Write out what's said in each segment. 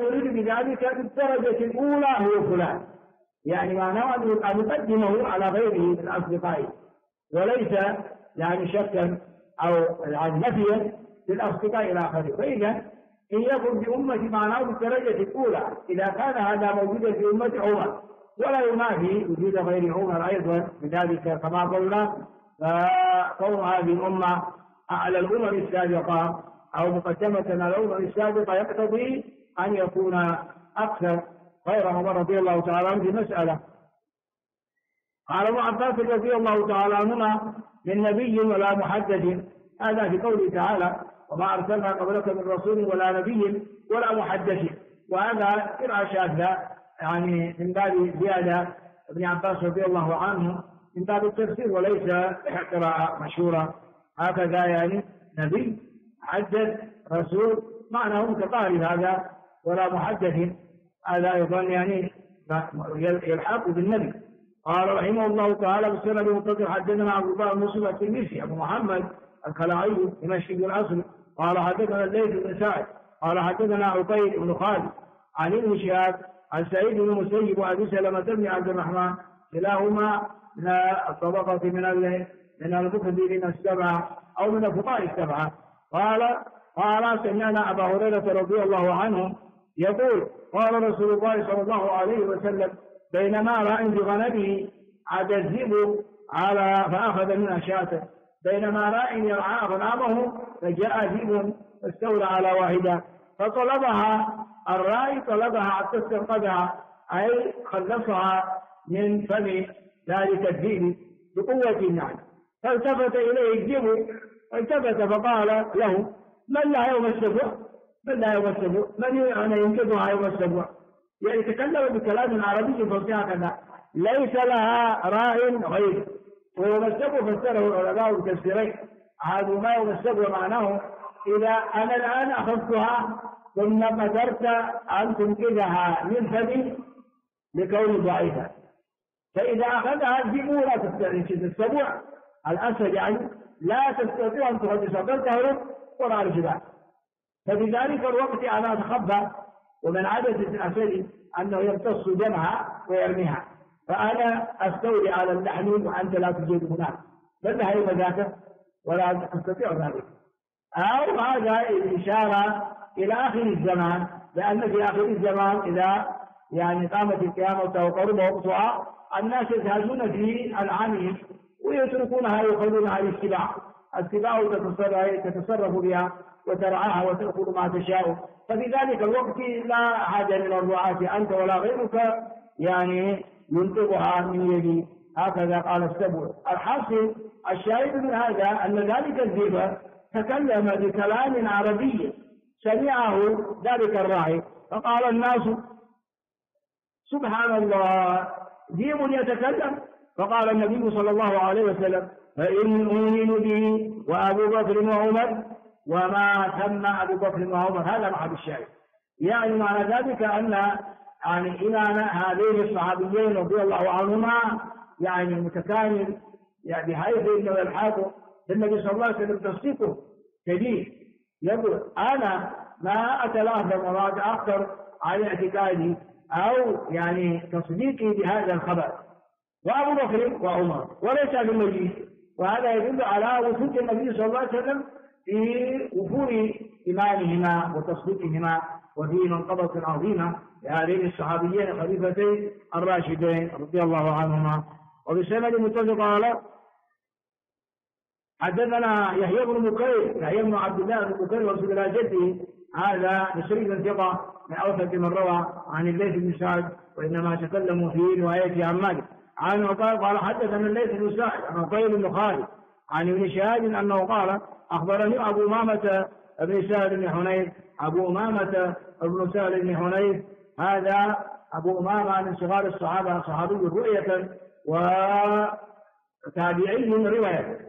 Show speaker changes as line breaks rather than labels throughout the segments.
يريد بذلك بالدرجة الأولى هو فلان، يعني معناه أن يقدمه على غيره من الأصدقاء، وليس يعني شكا أو يعني نفيا للأصدقاء إلى آخره. فإذا إن يكن في أمتي معناه بالدرجة الأولى إذا كان هذا موجودا في أمة عمر، ولا ينافي وجود غير عمر أيضا بذلك كما قلنا. فكون هذه الأمة على الأمم السابقة أو مقدمة على الأمم السابقة يقتضي أن يكون أكثر غير عمر رضي الله تعالى عنه في مسألة. قال ابن عباس رضي الله تعالى عنهما من نبي ولا محدث، هذا في قوله تعالى وما أرسلنا قبلك من رسول ولا نبي ولا محدث، وهذا قراءة شاذة يعني من باب زيادة ابن عباس رضي الله عنه من باب التفسير وليس قراءة مشهورة. هكذا يعني نبي محدث رسول معناه متقارب هذا، ولا محدث هذا أيضا يعني يلحق بالنبي. قال رحمه الله تعالى بالسنة المتصل حدثنا عبد الله بن مسلم التلميذي أبو محمد الخلاعي دمشقي الأصل قال حدثنا الليث بن سعد قال حدثنا عقيل بن خالد عن ابن شهاب عن سعيد بن المسيب وأبي سلمة بن عبد الرحمن كلاهما من الطبقة من المكثرين السبعة أو من الفقهاء السبعة. قال سمعنا أبا هريرة رضي الله عنه يقول قال رسول الله صلى الله عليه وسلم بينما راع بغنمه عاد الذئب على فأخذ منها شاة، بينما راع يرعى غنمه فجاء ذئب فاستولى على واحدة فطلبها الراعي طلبها حتى استنقذها أي خلصها من فم ذلك الذئب بقوة النعل، فالتفت إليه الذئب فالتفت فقال له من لها يوم السبع؟ من لها يوم السبع؟ من ينقذها يوم السبع؟ يعني تكلم بكلام عربي فصيح كذا ليس لها راع غير. ويوم السبع فسره العلماء بتفسيرين، هذا ما يوم السبع معناه إذا أنا الآن أخذتها ثم قدرت أن تنقذها من فمي لكون ضعيفا، فإذا أخذها الذئب لا تستطيع السبع الأسد يعني لا تستطيع أن تحدث بل تهرب وراء الجبال، ففي ذلك الوقت أنا أتخبى ومن عادة الأسد أنه يمتص دمها ويرميها، فأنا أستولي على اللحم وأنت لا تجد هناك، فإنها يوم ذاك ولا تستطيع ذلك. أو هذا الإشارة إلى آخر الزمان، لأن في آخر الزمان إذا يعني قامت القيامة وقرب وقتها الناس يذهبون في أنعامهم ويتركونها يخلونها للسباع، السباع تتصرف بها وترعاها وتأكل ما تشاء، ففي ذلك الوقت لا حاجة من الرعاة أنت ولا غيرك يعني ينطقها من يدي. هكذا قال السبع. الحاصل الشاهد من هذا أن ذلك الذئب تكلم بكلام عربي سمعه ذلك الراعي، فقال الناس سبحان الله ذئب يتكلم، فقال النبي صلى الله عليه وسلم فإن أؤمن به وأبو بكر وعمر وما سمى أبو بكر وعمر. هذا محل الشاهد، يعني معنى ذلك أن يعني إمام هذين الصحابيين رضي الله عنهما يعني متكامل، يعني بحيث انه يلحق بالنبي صلى الله عليه وسلم تصديقه كبير، يقول انا ما اتلهف وما اتاخر عن اعتقادي او يعني تصديقي بهذا الخبر، وابو بكر وعمر وليس بالمجيء، وهذا يدل على وجود النبي صلى الله عليه وسلم في وفور ايمانهما وتصديقهما، وفي منقبة عظيمة لهذين الصحابيين خليفتين الراشدين رضي الله عنهما. وبسند متفق قال حدثنا يحيى بن بكير يحيى بن عبد الله بن بكير وصل الى جده، هذا مصري ثقة من اوثق من روى عن الليث بن سعد، وانما تكلموا في روايته عن مالك عن قال حدثنا الليث بن سعد عن عقيل بن خالد عن ابن شهاب انه قال اخبرني ابو امامة بن سهل بن حنيف، ابو امامة بن سهل بن حنيف هذا ابو امامة من صغار الصحابة، صحابي رؤية وتابعي رواية،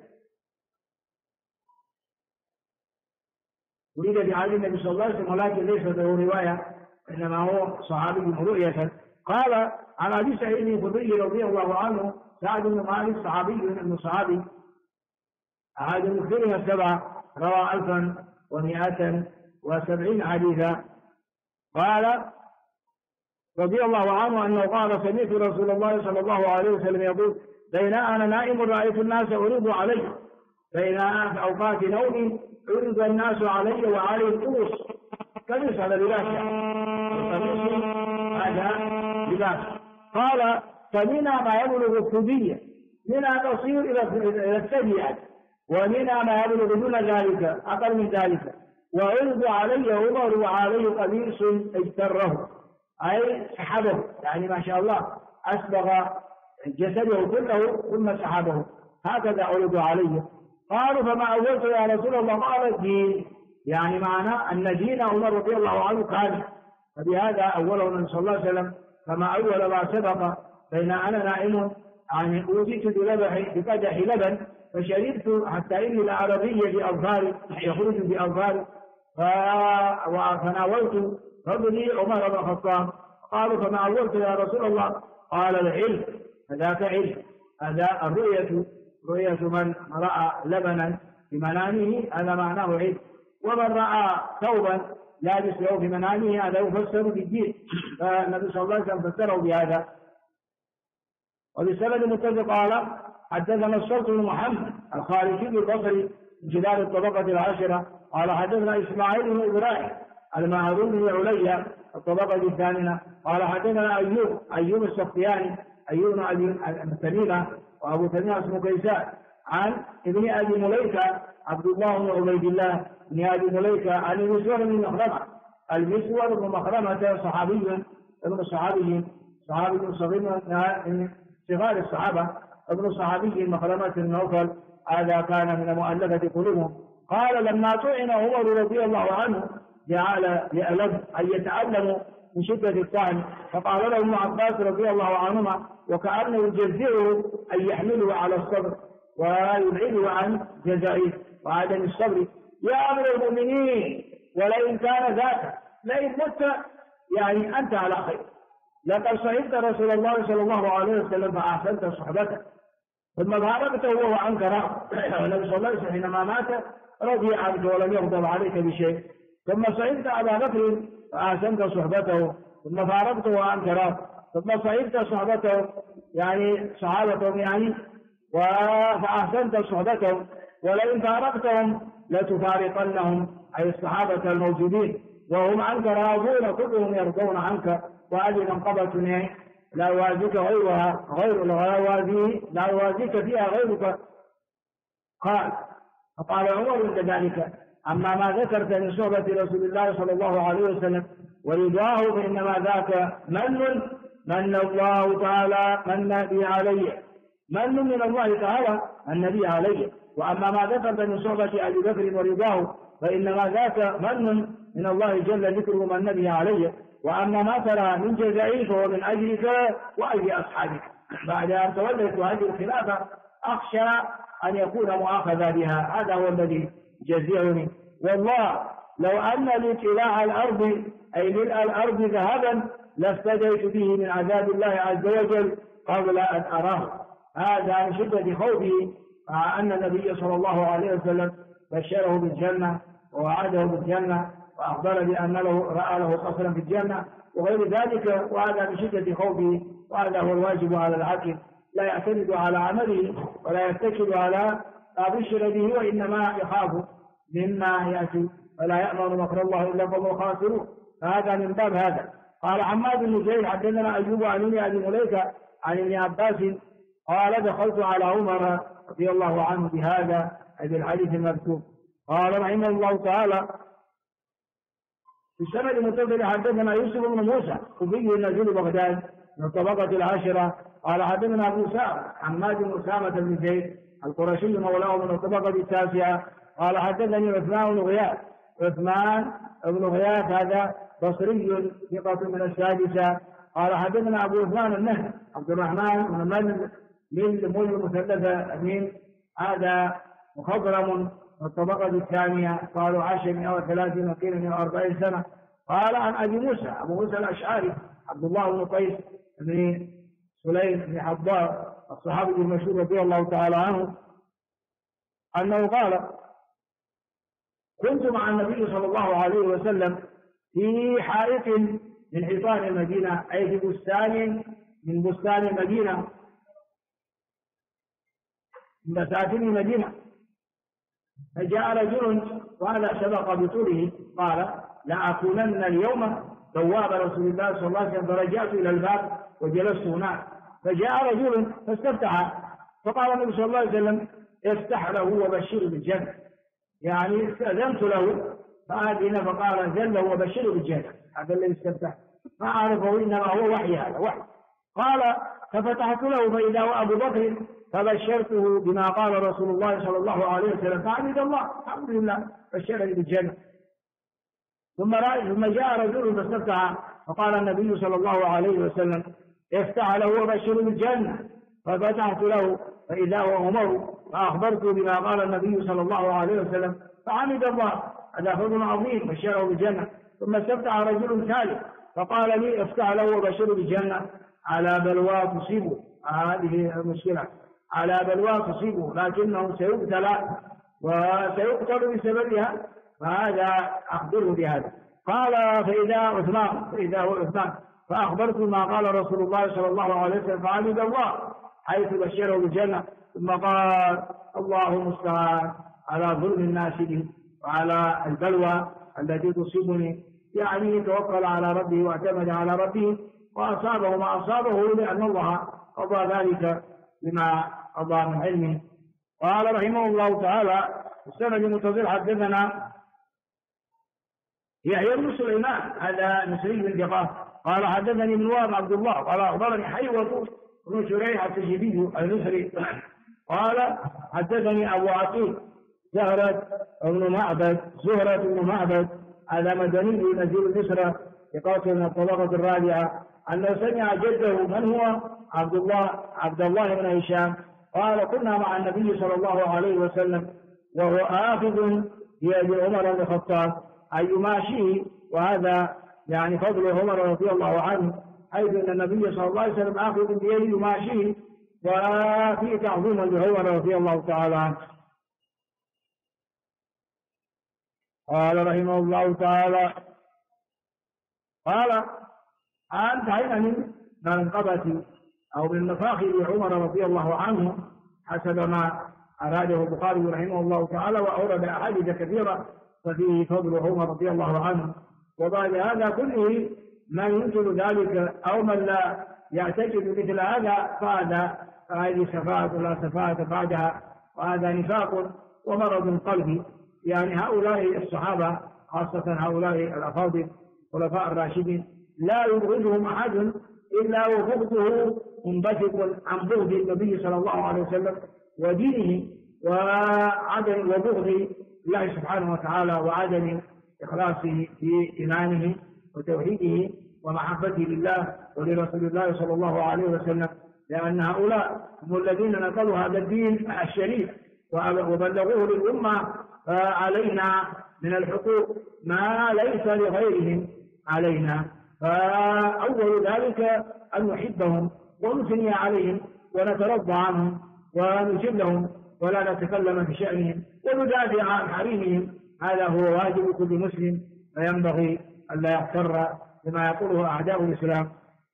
ولد بعهد النبي صلى الله عليه وسلم ولكن ليس له رواية انما هو صحابي رؤية. قال عن ابي سعيد الخدري رضي الله عنه سعد بن مالك صحابي من صحابي أحد المكثرين السبعة روى 1170 حديثا، قال رضي الله عنه أنه قال سمعت رسول الله صلى الله عليه وسلم يقول بين أنا نائم رأيت الناس عرضوا علي، بين في أوقات نومي عرض الناس علي وعلي القوس قميص، هذا لباس القميص هذا لباس. قال فمنها ما يبلغ الثدي، منها تصير إلى الثديات، ومنها ما يبلغ دون ذلك أقل من ذلك. وعرض علي عمر وعليه قميص اجتره، أي سحبه، يعني ما شاء الله أسبغ جسده كله ثم سحبه، هكذا عرض عليه. قالوا فما أولت يا رسول الله؟ قال الدين، يعني معنى أن دين عمر رضي الله عنه كان، فبهذا أوله النبي صلى الله عليه وسلم كما أول ما سبق. بين أنا نائم يعني أوتيت بقدح لبن فشربت حتى إني العربية بأظفاري يخرج بأظفاري، فناولت رجلي عمر بن الخطاب. قالوا فما أولت يا رسول الله؟ قال العلم، فذاك علم، هذا الرؤية، رؤية من رأى لبنا في منامه هذا معناه علم، ومن رأى ثوبا لابس له في منامه هذا يفسر بالدين، فالنبي صلى الله عليه وسلم فسره بهذا. وبسند متفق قال حدثنا الصلت بن محمد الخارجي البصري من خلال الطبقة العاشرة قال حدثنا إسماعيل بن إبراهيم المعروف بن عليا الطبقة الثامنة قال حدثنا أيوب السختياني أيوب بن تميمة وأبو تميمة اسمه كيسان عن ابن أبي مليكة عبد الله بن عبيد الله بن أبي مليكة عن المسور بن مخرمة. المسور بن مخرمة صحابي ابن صحابي صغير من صغار الصحابة، ابن صحابي مخرمة النوفل، هذا كان من مؤلفة قلوبهم. قال لما طعن عمر رضي الله عنه جعل يألم أن يتألم من شدة الطعن، فقال له ابن عباس رضي الله عنهما وكأنه يجزئه أن يحمله على الصبر ويبعده عن جزائه وعدم الصبر: يا أمير المؤمنين ولئن كان ذاك لئن مت يعني أنت على خير، لقد صحبت رسول الله صلى الله عليه وسلم فأحسنت صحبته، ثم فارقته وهو عنك راض. والنبي صلى الله عليه وسلم حينما مات رضي عنك ولم يغضب عليك بشيء، ثم صحبت أبا بكر فأحسنت صحبته ثم فارقته وعنك راض، ثم صحبت صحبته يعني صحابتهم يعني فأحسنت صحبتهم، ولئن فارقتهم لتفارقنهم أي الصحابة الموجودين وهم عنك راضون كلهم يرضون عنك، وهذه منقبة لا يوازيك غيرها لا يوازيك فيها غيرك. قال فقال عمر عند ذلك: أما ما ذكرت من صحبة رسول الله صلى الله عليه وسلم ورضاه فإنما ذاك من الله تعالى من بي علي، من من الله تعالى النبي عليه. وأما ما ذكرت من صحبة أبي بكر ورضاه فإنما ذاك من الله جل ذكره من نبي عليه. وأما ما ترى من جزائي فهو من أجلك وأجل أصحابك. بعد أن توليت هذه الخلافة أخشى أن يكون مؤاخذا بها، هذا هو الذي يجزعني. والله لو أن لي طلاع الأرض أي ملء الأرض ذهبا لافتديت به من عذاب الله عز وجل قبل أن أراه. هذا من شدة خوفه، مع أن النبي صلى الله عليه وسلم بشره بالجنة ووعده بالجنة وأخبر بأن رأى له قصرا في الجنة وغير ذلك، وهذا من شدة خوفه. وهذا هو الواجب على العاقل، لا يعتمد على عمله ولا يتكل على بشر به، وإنما يخاف مما يأتي، فلا يأمن مكر الله إلا قوم الخاسرون. فهذا من باب هذا. قال حماد بن زيد حدثنا أيوب عن ابن أبي مليكة عن ابن عباس قال دخلت على عمر رضي الله عنه بهذا أي بالحديث المكتوب. قال رحمه الله تعالى في السنة المتصلة حدثنا يوسف بن موسى كوفي نزول بغداد من الطبقة العاشرة قال حدثنا أبو أسامة حماد بن أسامة بن زيد القرشي مولاه من الطبقة التاسعة قال حدثني عثمان بن غياث هذا بصري ثقة من السادسة قال حدثنا أبو عثمان النهدي عبد الرحمن من المثلثة أمين هذا مخضرم من الطبقة الثانية قالوا 130 وقيل 140 سنة. قال عن أبي موسى أبو موسى الأشعري عبد الله بن قيس بن سليم بن حضار الصحابي المشهور رضي الله تعالى عنه أنه قال: كنت مع النبي صلى الله عليه وسلم في حائط من حيطان المدينة، أي في بستان من بستان المدينة، من بساتين المدينة. فجاء رجل وهذا سبق بطوله قال: لأكونن اليوم بواب رسول الله صلى الله عليه وسلم، فرجعت إلى الباب وجلست هناك. فجاء رجل فاستفتح، فقال النبي صلى الله عليه وسلم: افتح له وبشره بالجنة. يعني استأذنت له فآذن، فقال: أذن له وبشره بالجنة. هذا الذي استفتح، ما أعرفه إنما هو وحي، هذا وحي. قال: ففتحت له فإذا هو أبو بكر، فبشرته بما قال رسول الله صلى الله عليه وسلم، فحمد الله، الحمد لله، بشرني بالجنة. ثم جاء رجل فاستفتح، فقال النبي صلى الله عليه وسلم: افتح له وبشره بالجنة. ففتحت له فإذا هو عمر، فأخبرته بما قال النبي صلى الله عليه وسلم، فحمد الله، هذا فضل عظيم، بشره بالجنة. ثم استفتح رجل ثالث فقال لي: افتح له وبشره بالجنة على بلوى تصيبه. هذه المشكلة، على بلوى تصيبه، لكنه سيبتلى وسيقتل بسببها، فهذا أخبره بهذا. قال: فإذا هو عثمان، فأخبرت ما قال رسول الله صلى الله عليه وسلم، فحمد الله حيث بشره بالجنة. ثم قال: الله المستعان على ظلم الناس به وعلى البلوى التي تصيبني. يعني توكل على ربه واعتمد على ربه، وأصابه ما أصابه لأن الله قضى ذلك بما قضى من علمه. قال رحمه الله تعالى: السند المتصل حدثنا يحيى بن سليمان، هذا مصري بن دقاق، قال حدثني ابن وهب عبد الله قال أخبرني حيوة بن شريح التجيبي المصري قال حدثني أبو عقيل زهرة بن معبد، هذا مدني نزيل مصر يقاتل من الطبقة الرابعة، أنه سمع جده من هو عبد الله بن هشام قال: كنا مع النبي صلى الله عليه وسلم وهو آخذ بيد عمر بن الخطاب، أي يماشيه. وهذا يعني فضل عمر رضي الله عنه، حيث أن النبي صلى الله عليه وسلم آخذ بيده يماشيه، وفيه تعظيما لعمر رضي الله تعالى عنه. قال رحمه الله تعالى: قال: انتهينا من منقبة أو من مفاخر عمر رضي الله عنه حسب ما أراده البخاري رحمه الله تعالى، وأورد أحاديث كثيرة ففيه فضل عمر رضي الله عنه. وبعد هذا كله من ينكر ذلك أو من لا يعتقد مثل هذا فهذه سفاهة لا سفاهة بعدها، وهذا نفاق ومرض قلبي. يعني هؤلاء الصحابة خاصة هؤلاء الأفاضل خلفاء الراشدين لا يبغضهم أحد إلا وبغضه منبثق عن بغض النبي صلى الله عليه وسلم ودينه، وعدم وبغض الله سبحانه وتعالى، وعدم إخلاصه في إيمانه وتوحيده ومحبته لله ولرسول الله صلى الله عليه وسلم، لأن هؤلاء هم الذين نقلوا هذا الدين الشريف وبلغوه للأمة. فعلينا من الحقوق ما ليس لغيرهم علينا، فأول ذلك أن نحبهم ونثني عليهم ونترضى عنهم ونجلهم ولا نتكلم في شأنهم وندافع عن حريمهم. هذا هو واجب كل مسلم، فينبغي ألا يغتر بما يقوله أعداء الإسلام.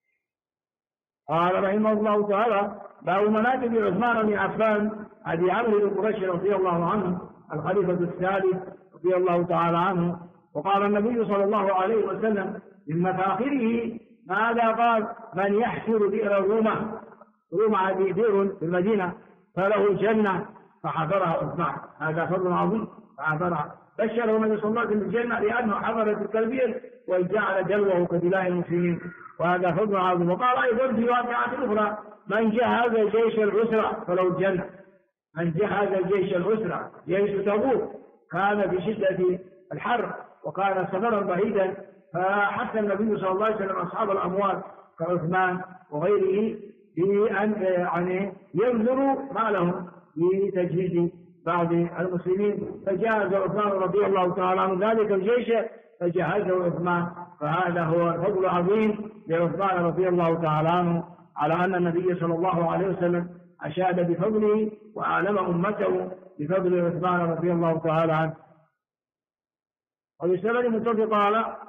قال رحمه الله تعالى: باب مناقب عثمان بن عفان أبي عمرو بن قريش رضي الله عنه الخليفة الثالث رضي الله تعالى عنه. وقال النبي صلى الله عليه وسلم من مفاخره ماذا قال: من يحفر بئر الرومة، هذه بئر في المدينة، فله الجنة، فحفرها عثمان، هذا فضل عظيم، فحفرها. بشره النبي صلى الله عليه وسلم بالجنة لأنه حفر تلك البئر وجعل دلوه كدلاء المسلمين، وهذا فضل عظيم. وقال أيضا في واقعات أخرى: من جهز جيش العسرة فله الجنة. من جهز جيش العسرة، جيش تبوك، كان في شدة الحر وكان سفرا بعيدا، فحث النبي صلى الله عليه وسلم أصحاب الأموال كعثمان وغيره في أن ينذروا مالهم لتجهيز بعض المسلمين، فجهز عثمان رضي الله تعالى عنه ذلك الجيش فجهزه عثمان، فهذا هو الفضل العظيم لعثمان رضي الله تعالى عنه، على أن النبي صلى الله عليه وسلم أشاد بفضله وأعلم أمته بفضل عثمان رضي الله تعالى عنه. وبسبب متفق قال: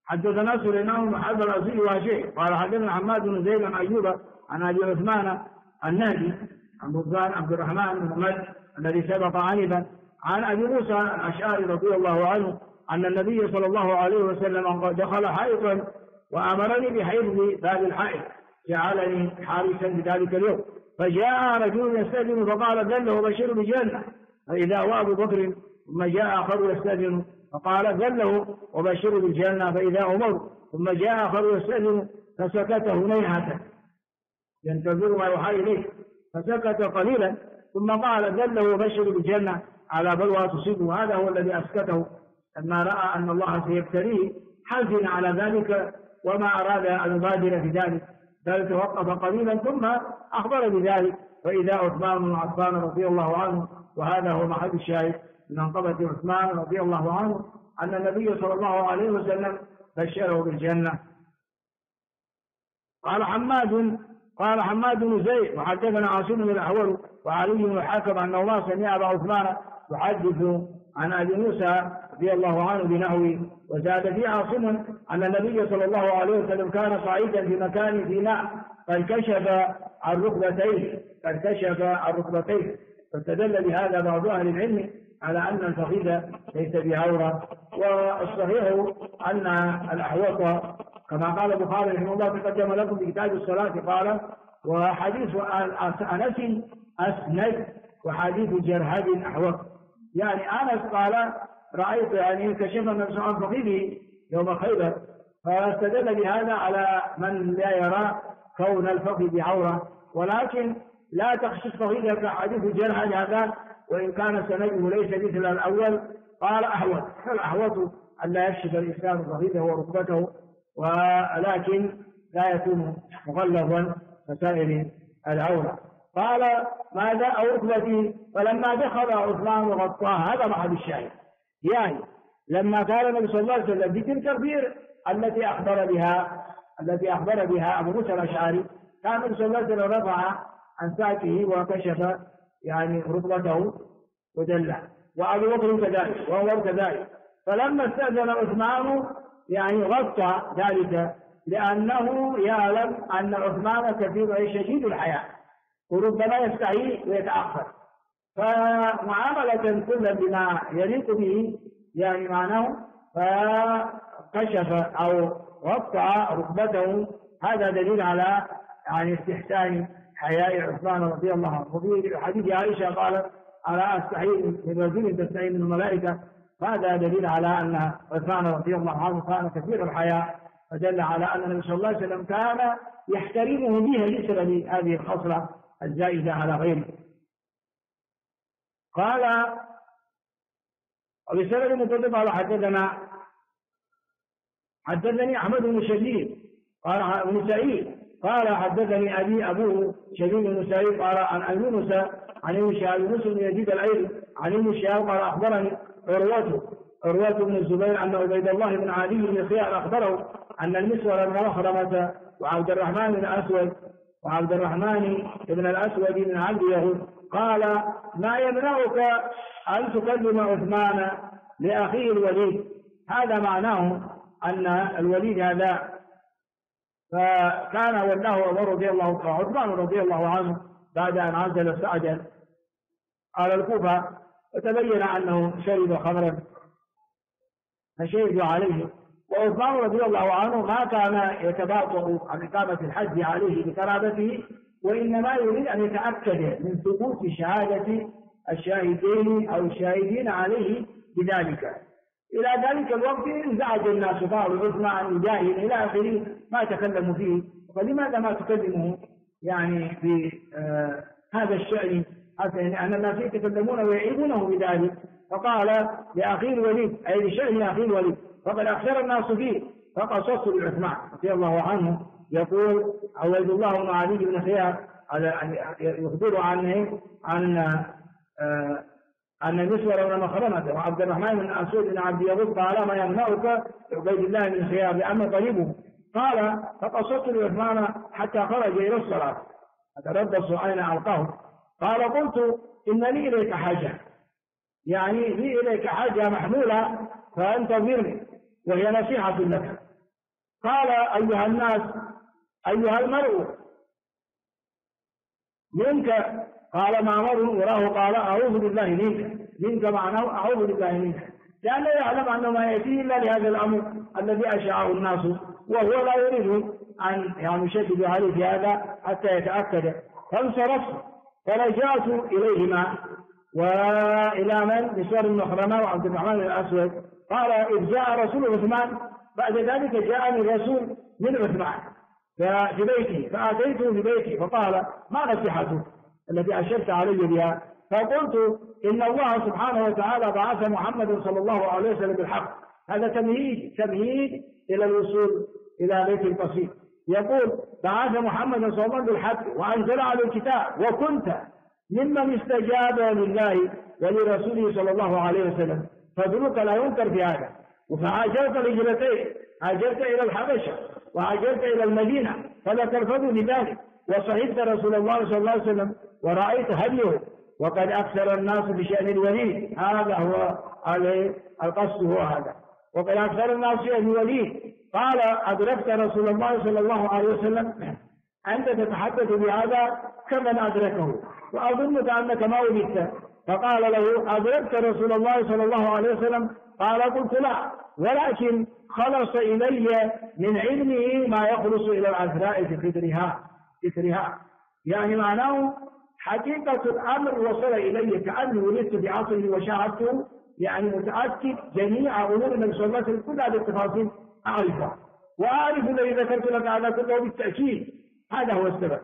حدثنا سليمان بن حرب الأزدي وهشيم قال حدثنا حماد بن زيد عن أيوب عن أبي عثمان النهدي عن بطان عبد الرحمن بن محمد الذي سبق عنبا عن أبي موسى الأشعري رضي الله عنه أن النبي صلى الله عليه وسلم دخل حائطا وأمرني بحفظ باب الحائط، جعلني حارسا بذلك اليوم، فجاء رجل يستأذن فقال دله بشر بالجنة، فإذا هو أبو بكر، ثم جاء آخر يستأذن فقال دله وبشر بالجنة، فإذا عمر، ثم جاء آخر يستأذن فسكت هنيهة ينتظر ما يوحى إليه، فسكت قليلا ثم قال دله وبشر بالجنة على بلوى تصيبه. هذا هو الذي أسكته لما رأى أن الله سيبتليه، حزن على ذلك وما أراد أن يبادر في ذلك، بل توقف قليلا ثم أخبر بذلك، فإذا عثمان بن عفان رضي الله عنه، وهذا هو محل الشاهد من منقبة عثمان رضي الله عنه أن النبي صلى الله عليه وسلم بشره بالجنة. قال حماد بن زيد وحدثنا عاصم بن الأحول وعلي بن الحكم أن الله سمع أبا عثمان يحدث عن أبي موسى رضي الله عنه بنحوه، وزاد في عاصم أن النبي صلى الله عليه وسلم كان صعيدا في مكان في ماء فانكشف عن ركبتيه، فاستدل بهذا بعض أهل العلم على أن الفخذ ليس بعورة. والصحيح أن الأحوط كما قال البخاري رحمه الله تقدم لكم في كتاب الصلاة قال وحديث أنس أسند وحديث جرهد أحوط، يعني أنس قال رأيت يعني كشف النبي عن فخذه يوم خيبر، فاستدل بهذا على من لا يرى كون الفخذ عورة، ولكن لا تخشش فخذه كحديث جرهد هذا وإن كان سنده ليس مثل الأول. قال أحوط، فالأحوط أن لا يكشف الإنسان فخذه وركبته، ولكن لا يكون مغلظا كسائر العورة. قال ماذا أو ركبتي، فلما دخل عثمان غطاها، هذا محل الشاهد، يعني لما كان النبي صلى الله عليه وسلم بتلك البئر التي أخبر بها أبو موسى الأشعري، كان النبي صلى الله عليه وسلم رفع عن ساقه وكشف يعني ركبته ودله، وأبو بكر كذلك وعمر كذلك، فلما استأذن عثمان يعني غطى ذلك لأنه يعلم أن عثمان كثير شديد الحياء وربما يستحيي ويتأخر، فمعاملة كل بما يليق به يعني معناه، فكشف أو غطى ركبته. هذا دليل على يعني استحسان حياء عثمان رضي الله عنه. وفي حديث عائشة قالت على أستحيي من رجل تستحيي من الملائكة، هذا دليل على أن عثمان رضي الله عنه كان كثير الحياء، فدل على أن النبي صلى الله عليه وسلم كان يحترمه بها بسبب هذه الخصلة الزائدة على غيره. قال وبسبب المتفق على حدثني أحمد بن شديد قال ابن سعيد قال حدثني أبوه شديد بن سعيد قال عن يونس عن ابن شهاب مسلم يزيد الأيلي عن ابن شهاب قال أخبرني عروة بن الزبير أن عبيد الله بن علي بن خيار أخبره أن المسور بن مخرمة وعبد الرحمن بن الأسود بن عبد يهود قال ما يمنعك أن تكلم عثمان لأخيه الوليد. هذا معناه أن الوليد هذا فكان ولاه عثمان رضي الله عنه بعد أن عزل سعدا على الكوفة، وتبين أنه شرب خمرا فشهد عليه، وعثمان رضي الله عنه ما كان يتباطؤ عن إقامة الحج عليه بقرابته، وإنما يريد أن يتأكد من ثبوت شهادة الشاهدين أو الشاهدين عليه بذلك. إلى ذلك الوقت انزعج الناس قالوا عثمان جاهل إلى آخره ما تكلموا فيه، فلماذا ما تكلمه يعني في هذا الشأن، أن الناس يتكلمون ويعيبونه بذلك. فقال لأخي الوليد أي لشأن أخي الوليد فقد أخسر الناس فيه، فقصصت لعثمان رضي الله عنه يقول عبيد الله بن علي بن خيار يخبر أن المسور بن مخرمة وعبد الرحمن بن أسود بن عبد يغوث قال ما يمنعك عبيد الله بن خيار لأن طريبه. قال فقصصت لعثمان حتى خرج إلى الصلاة أتربص أين ألقاه. قال قلت إن لي إليك حاجة، يعني لي إليك حاجة محمولة فأنتظرني وهي نصيحة لك، قال أيها الناس أيها المرء منك، قال ما مر وراه قال أعوذ بالله منك معناه أعوذ بالله منك، لأنه يعلم أنه ما يأتيه إلا لهذا الأمر الذي أشاعه الناس، وهو لا يريد أن يشدد عليه في هذا حتى يتأكد. فانصرفت فرجعت إليهما وإلى من؟ مسور بن مخرمة وعبد الرحمن الأسود. قال إذ جاء رسول عثمان، بعد ذلك جاءني الرسول من عثمان في بيتي، فأتيته في بيتي فقال ما نصيحتك التي أشرت علي بها؟ فقلت إن الله سبحانه وتعالى بعث محمد صلى الله عليه وسلم بالحق. هذا تمهيد إلى الوصول إلى بيت القصيد. يقول بعث محمد صلى الله عليه وسلم بالحق وأنزل على الكتاب، وكنت ممن استجاب لله ولرسوله صلى الله عليه وسلم، فذلك لا ينكر في هذا. فهاجرت الهجرتين، هاجرت إلى الحبشة وهاجرت إلى المدينة، فلا ترفضوا لذلك، وصحبت رسول الله صلى الله عليه وسلم ورأيت هديه، وقد أكثر الناس بشأن الوليد. هذا هو القصد، هو هذا، وقد أكثر الناس بشأن الوليد. قال أدركت رسول الله صلى الله عليه وسلم أنت تتحدث بهذا كمن أدركه، وأظنك أنك ما ولدت. فقال له أدركت رسول الله صلى الله عليه وسلم؟ قال قلت لا، ولكن خلص إلي من علمه ما يخلص إلى العذراء في كثرها. يعني معناه حقيقة الأمر وصل إلي كأني ولدت بعصره وشاهدته، يعني متأكد جميع أمور النبي صلى الله عليه وسلم كل هذه التفاصيل أعرفها، وأعرف الذي ذكرت لك هذا كله بالتأكيد. هذا هو السبب.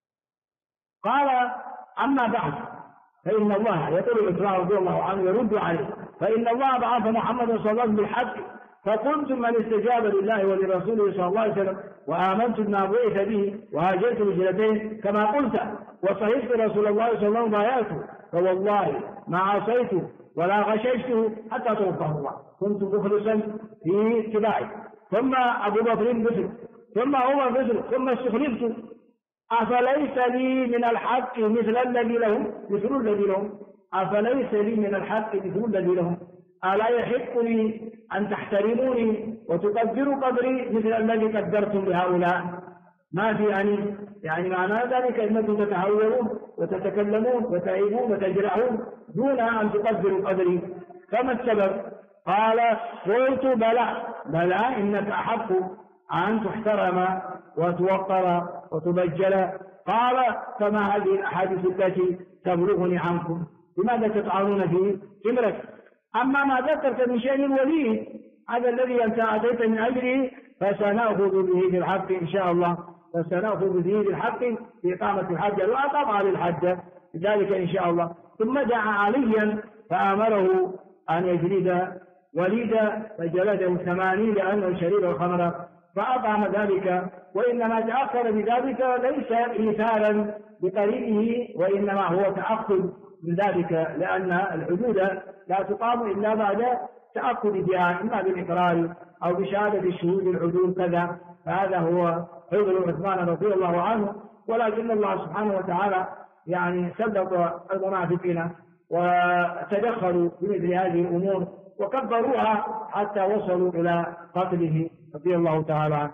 قال أما بعد فإن الله، يقول الإسلام رضي الله عنه يرد عليه، فإن الله بعث محمد صلى الله عليه وسلم بالحق، فكنتم من استجاب لله ولرسوله صلى الله عليه وسلم وآمنت بما بعث به وهاجرت بهجرتين كما قلت، وصحبت رسول الله صلى الله عليه وسلم بايعته، فوالله ما عصيته ولا غششته حتى توفاه الله، كنت مخلصا في اتباعي. ثم أبو بكر مثل، ثم عمر مثل، ثم استخلفت، أفليس لي من الحق مثل الذي لهم أفليس لي من الحق مثل الذي لهم؟ ألا يحق لي أن تحترموني وتقدروا قدري مثل الذي قدرتم لهؤلاء؟ ما في يعني معنى ذلك أنكم تتهورون وتتكلمون وتعيبون وتجرحون دون أن تقدروا قدري. فما السبب؟ قال قلت بلى إنك أحق أن تحترم وتوقر وتبجل. قال فما هذه الأحاديث التي تبلغني عنكم؟ لماذا تطعنون في امرك؟ أما ما ذكرت من شأن الوليد هذا الذي أنت أتيت من أجله فسنأخذ به بالحق إن شاء الله، فسنأخذ به بالحق في إقامة الحجة وأقام على الحجة ذلك إن شاء الله. ثم دعا عليا فأمره أن يجلد وليدا فجلده 80 لأنه شرب الخمر، فأطعم ذلك. وإنما تأخر بذلك ليس إيثارا بقريبه، وإنما هو تأخر من ذلك، لأن الحدود لا تقام إلا بعد تأكد بها، إما بالإقرار أو بشهادة الشهود العدول كذا. فهذا هو حضر عثمان رضي الله عنه. ولكن الله سبحانه وتعالى يعني سلط المنافقين وتدخلوا في مثل هذه الأمور وكبروها حتى وصلوا إلى قتله رضي الله تعالى عنه.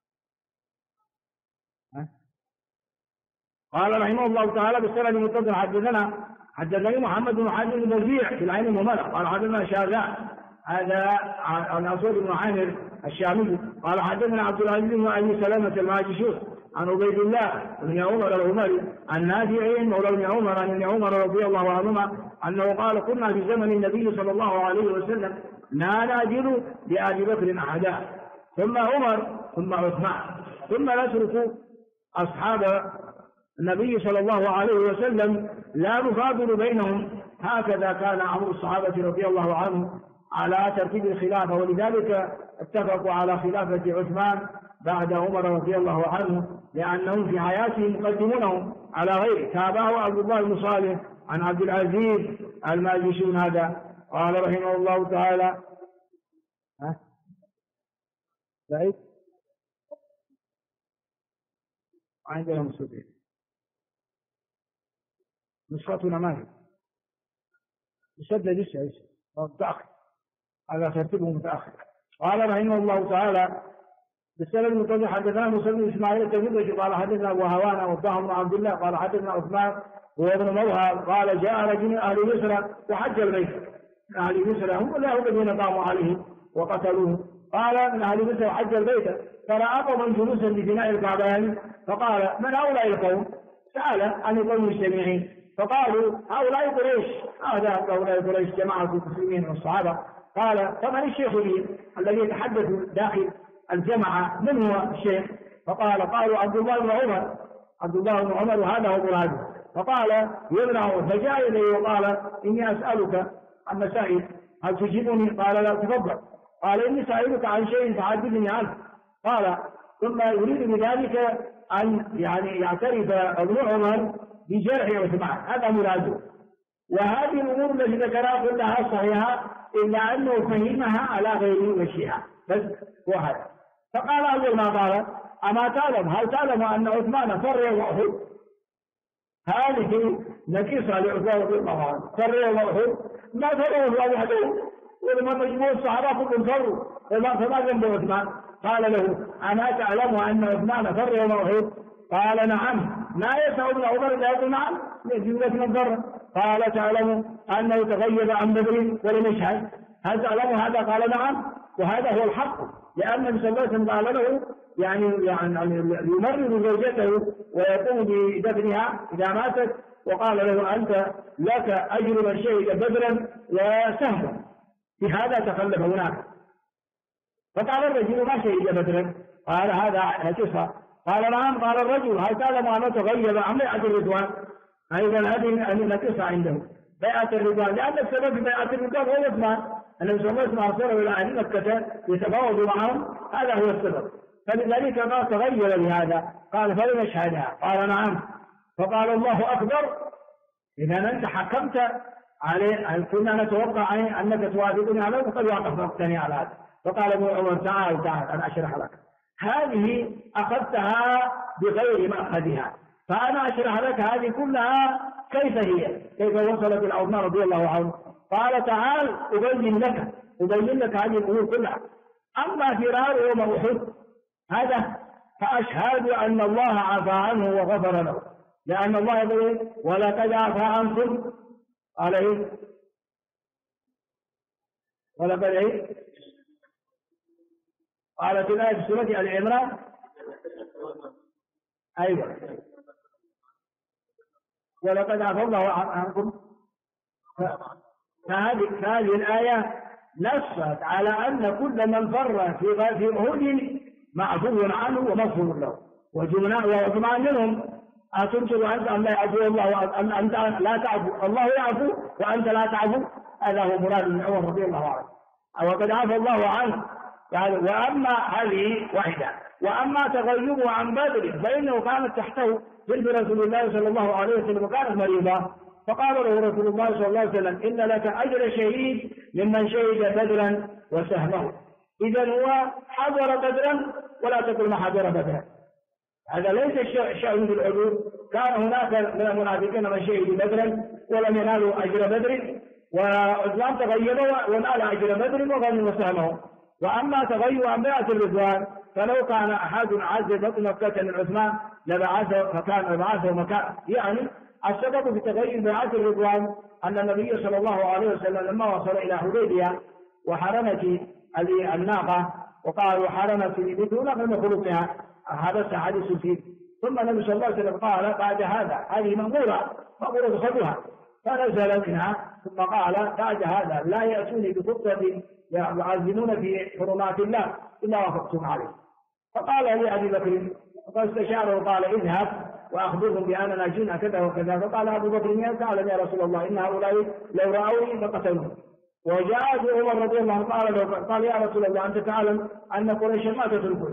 قال رحمه الله تعالى بالسند المتصل حدثني محمد بن حاتم البزيع في العين المملة قال حدثنا شاذان هذا عن أسود بن عامر الشامي قال حدثنا عبد العزيز بن أبي سلمة الماجشون عن عبيد الله بن عمر العمري عن نافع مولى بن عمر عن ابن عمر رضي الله عنهما أنه قال كنا في زمن النبي صلى الله عليه وسلم لا ناجل لأبي بكر أحدا ثم عمر ثم عثمان ثم نترك أصحاب النبي صلى الله عليه وسلم لا نفاضل بينهم. هكذا كان أمر الصحابة رضي الله عنهم على ترتيب الخلافة، ولذلك اتفقوا على خلافة عثمان بعد عمر رضي الله عنه، لأنهم في حياتهم يقدمونهم على غيره. تابعه عبد الله بن صالح عن عبد العزيز الماجشون هذا. قال رحمه الله تعالى سعيد عندنا مسؤولين نسختنا ما هي يسدد لسه متأخر، هذا ترتيبه متأخر. قال رحمه الله تعالى بالسند المتصل حدثنا موسى بن اسماعيل التلميذي قال حدثنا ابو هوانا والضحى بن عبد الله قال حدثنا عثمان هو ابن موهب قال جاء رجل من اهل مصر وحج البيت. من اهل مصر هم الذين قاموا عليه وقتلوه. قال من اهل مصر وحج البيت فرأى قوما جلوسا ببناء الكعبة فقال من هؤلاء القوم؟ سأل عن القوم المجتمعين فقالوا هؤلاء قريش. هؤلاء قريش جماعة المسلمين والصحابة. قال فمن الشيخ لي الذي يتحدث داخل الجماعة من هو الشيخ؟ قالوا عبد الله بن عمر. عبد الله بن عمر وهذا هو مراده. فقال يمنعه فجاء إليه وقال إني أسألك عن مسائل هل تجيبني؟ قال لا تفضل. قال إني سألك عن شيء فحدثني عنه. قال ثم يريد بذلك أن يعترف ابن عمر بجرح عثمان. هذا مراده. وهذه الأمور التي ذكرها كلها صحيحة إلا أنه فهمها على غير وجهها بس وهذا. فقال أول ما قال أما تعلم هل تعلم أن عثمان فر يوم أحد؟ هذه نكسة لعثمان رضي الله عنه. فر يوم أحد ما فروا في وحده ولما مجموع الصحابة كلهم فروا فما ذنب عثمان؟ قال له أما تعلم أن عثمان فر يوم أحد؟ قال نعم. ما يسع ابن عمر إلا يقول نعم لجملة من الضر. قال تعلم أنه تغيب عن بدر ولم يشهد؟ هل تعلم هذا؟ قال نعم. وهذا هو الحق لأن النبي صلى الله عليه وسلم قال له يمرض زوجته ويقوم بدفنها إذا ماتت وقال له أنت لك أجر من شهد بدرا وسهما. بهذا تخلف هناك. فقال الرجل ما شهد بدرا؟ قال هذا قصة. قال نعم. قال الرجل هل تعلم أنه تغيب عن بيعة الرضوان؟ أيضا هذه نقصة عنده بيعة الرضوان لأن السبب في بيعة الرضوان هو عثمان. النبي صلى الله عليه وسلم أرسله إلى أهل مكة يتفاوضوا معهم هذا هو السبب. فلذلك ما تغير بهذا. قال فلم يشهدها؟ قال نعم. فقال الله أكبر إذا أنت حكمت عليه كنا نتوقع أنك توافقني عليه وقد وافقتني على هذا. فقال ابن عمر تعال أنا أشرح لك. هذه أخذتها بغير مأخذها فأنا أشرح لك هذه كلها كيف هي كيف وصلت إلى عثمان رضي الله عنه. قال تعال أبين لك هذه الأمور كلها. أما فرار يوم أحد هذا فأشهد أن الله عفى عنه وغفر له لأن الله يقول ولقد عفى عنكم. قال إيه؟ ولقد إيه؟ قال في الآية في سورة آل عمران أيوة ولقد عفى الله عنكم. فهذه الآية نصت على أن كل من فر في أحد معفو عنه ومغفور له. وجمع منهم أتنكر أنت أن لا يعفو الله وأنت لا تعفو الله يعفو وأنت لا تعفو؟ هذا هو مراد ابن عمر رضي الله عنه. وقد عفى الله عنه وأما هذه واحدة. وأما تغيبه عن بدر فإنه كانت تحته بنت رسول الله صلى الله عليه وسلم وكانت مريضة فقال له رسول الله صلى الله عليه وسلم إن لك أجر شهيد ممن شهد بدرا وسهمه. إذا هو حضر بدرا ولا تقل ما حضر بدرا. هذا ليس الشأن بالعذور. كان هناك من المنافقين من شهد بدرا ولم ينالوا أجر بدر وعثمان تغيب ونال أجر بدر وغنم وسهمه. وأما تغيب عن بيعة الرضوان فلو كان أحد عز بطن مكة من عثمان لبعثه فكان بعثه مكان. يعني السبب في تغيب بيعة الرضوان أن النبي صلى الله عليه وسلم لما وصل إلى حديبية وحرمت الناقة وقالوا حرمت بدون من خلقها هذا حديث فيه. ثم النبي صلى الله عليه وسلم قال بعد هذا هذه مأمورة خذوها فنزل منها ثم قال بعد هذا لا يأتوني بخطة يعزمون في حرمات الله إلا وافقتم عليه. فقال لأبي بكر فاستشاره وقال اذهب وأخبرهم بأننا جئنا كذا وكذا. فقال أبو بكر يا تعلم يا رسول الله إن هؤلاء لو رأوني لقتلوني. وجاء عمر رضي الله عنه قال يا رسول الله أنت تعلم أن قريشا ما تتركون.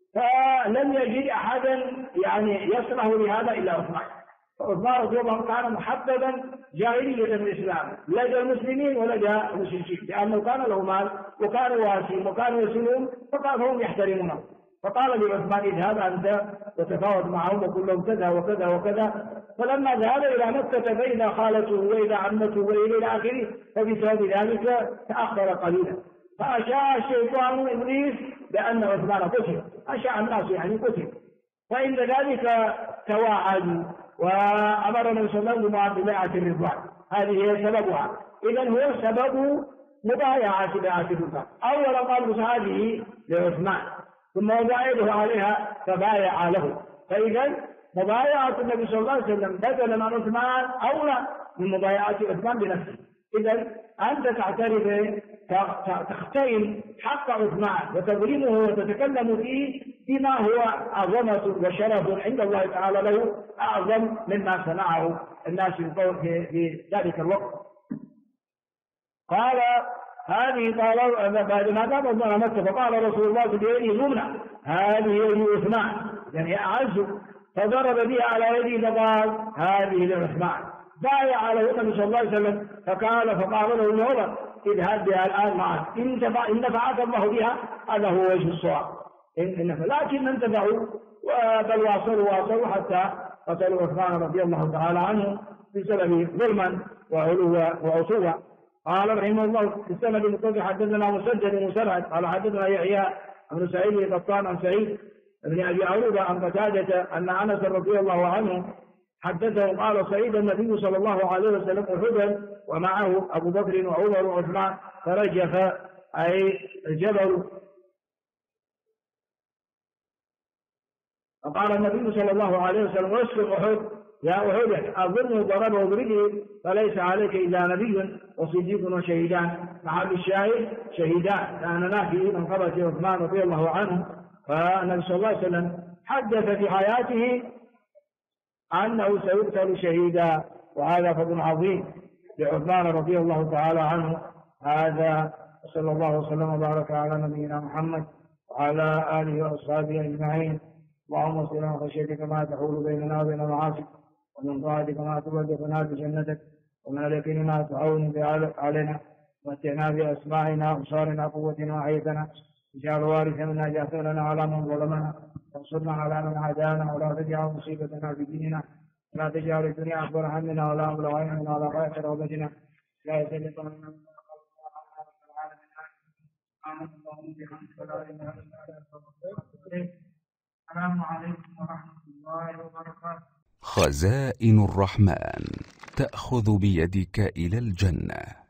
فلم يجد أحدا يصلح لهذا إلا عثمان. فعثمان رضي الله عنه كان محببا جاهلية الإسلام لدى المسلمين ولدى المشركين لأنه كان له مال وكان واسم وكانوا يسلمون فهم يحترمونه. فقال لعثمان اذهب أنت وتفاوض معهم وقل لهم كذا وكذا وكذا. فلما ذهب إلى مكة فإذا خالته وإذا عمته وإلى آخره فبسبب ذلك تأخر قليلا. فأشاء الشيطان إبليس بأن عثمان قتل، أشاع الناس يعني قتل. وعند ذلك تواعدوا وأمر النبي صلى الله عليه وسلم ببيعة الرضوان، هذه هي سببها. إذن هو سبب مبايعة بيعة الرضوان. أولا قالوا هذه لعثمان، ثم وضعه عليها فبايع له. فإذا مبايعة النبي صلى الله عليه وسلم بدلا عن عثمان أولى من مبايعة عثمان بنفسه. إذا أنت تعترف تختين حق عثمان وتظلمه وتتكلم فيه بما هو عظمة وشرف عند الله تعالى له أعظم مما صنعه الناس في ذلك الوقت. قال هذه، قال بعد ما دام عثمان مكة فقال رسول الله بيده يمنى هذه يد عثمان، يعني أعز، فضرب بها على يده فقال هذه لعثمان. بايع على النبي صلى الله عليه وسلم فقال له ابن عمر اذهب بها الآن معك، إن نفعك الله بها هذا هو وجه الصواب. لكن انتفعوا بل واصلوا حتى قتلوا عثمان رضي الله تعالى عنه بسبب ظلما وعصوبة. قال رحمه الله في السند المتصل حدثنا مسدد بن مسرهد قال حدثنا يحيى بن سعيد القطان عن سعيد بن ابي عروبه عن قتاده ان انس رضي الله عنه حدثه قال صعيد النبي صلى الله عليه وسلم احدا ومعه ابو بكر وعمر وعثمان فرجف اي الجبل. فقال النبي صلى الله عليه وسلم واسلم احد يا احد اظن ضربه برجله فليس عليك الا نبي وصديق وشهيدان. محل الشاهد شهيدان، كان نافي من قبل عثمان رضي الله عنه. فالنبي صلى الله عليه وسلم حدث في حياته أنه سيقتل شهيدا، وهذا فضل عظيم لعثمان رضي الله تعالى عنه. هذا صلى الله وسلم وبارك على نبينا محمد وعلى آله وأصحابه أجمعين. اللهم صل على خشيتك ما تحول بيننا وبين معاصيك، ومن طاعتك ما تبلغنا بجنتك، ومن اليقين ما تعون علينا، ومتعنا بأسماعنا وأبصارنا قوتنا وحياتنا، اجعل وارث منا جاثرنا على من ظلمنا، وانصرنا على من عادانا، ولا تجعل مصيبتنا في ديننا، ولا تجعل الدنيا أكبر همنا ولا مبلغ علمنا ولا غاية رغبتنا، لا يسلط منا من السلام عليكم ورحمة الله وبركاته.
خزائن الرحمن تأخذ بيدك إلى الجنة.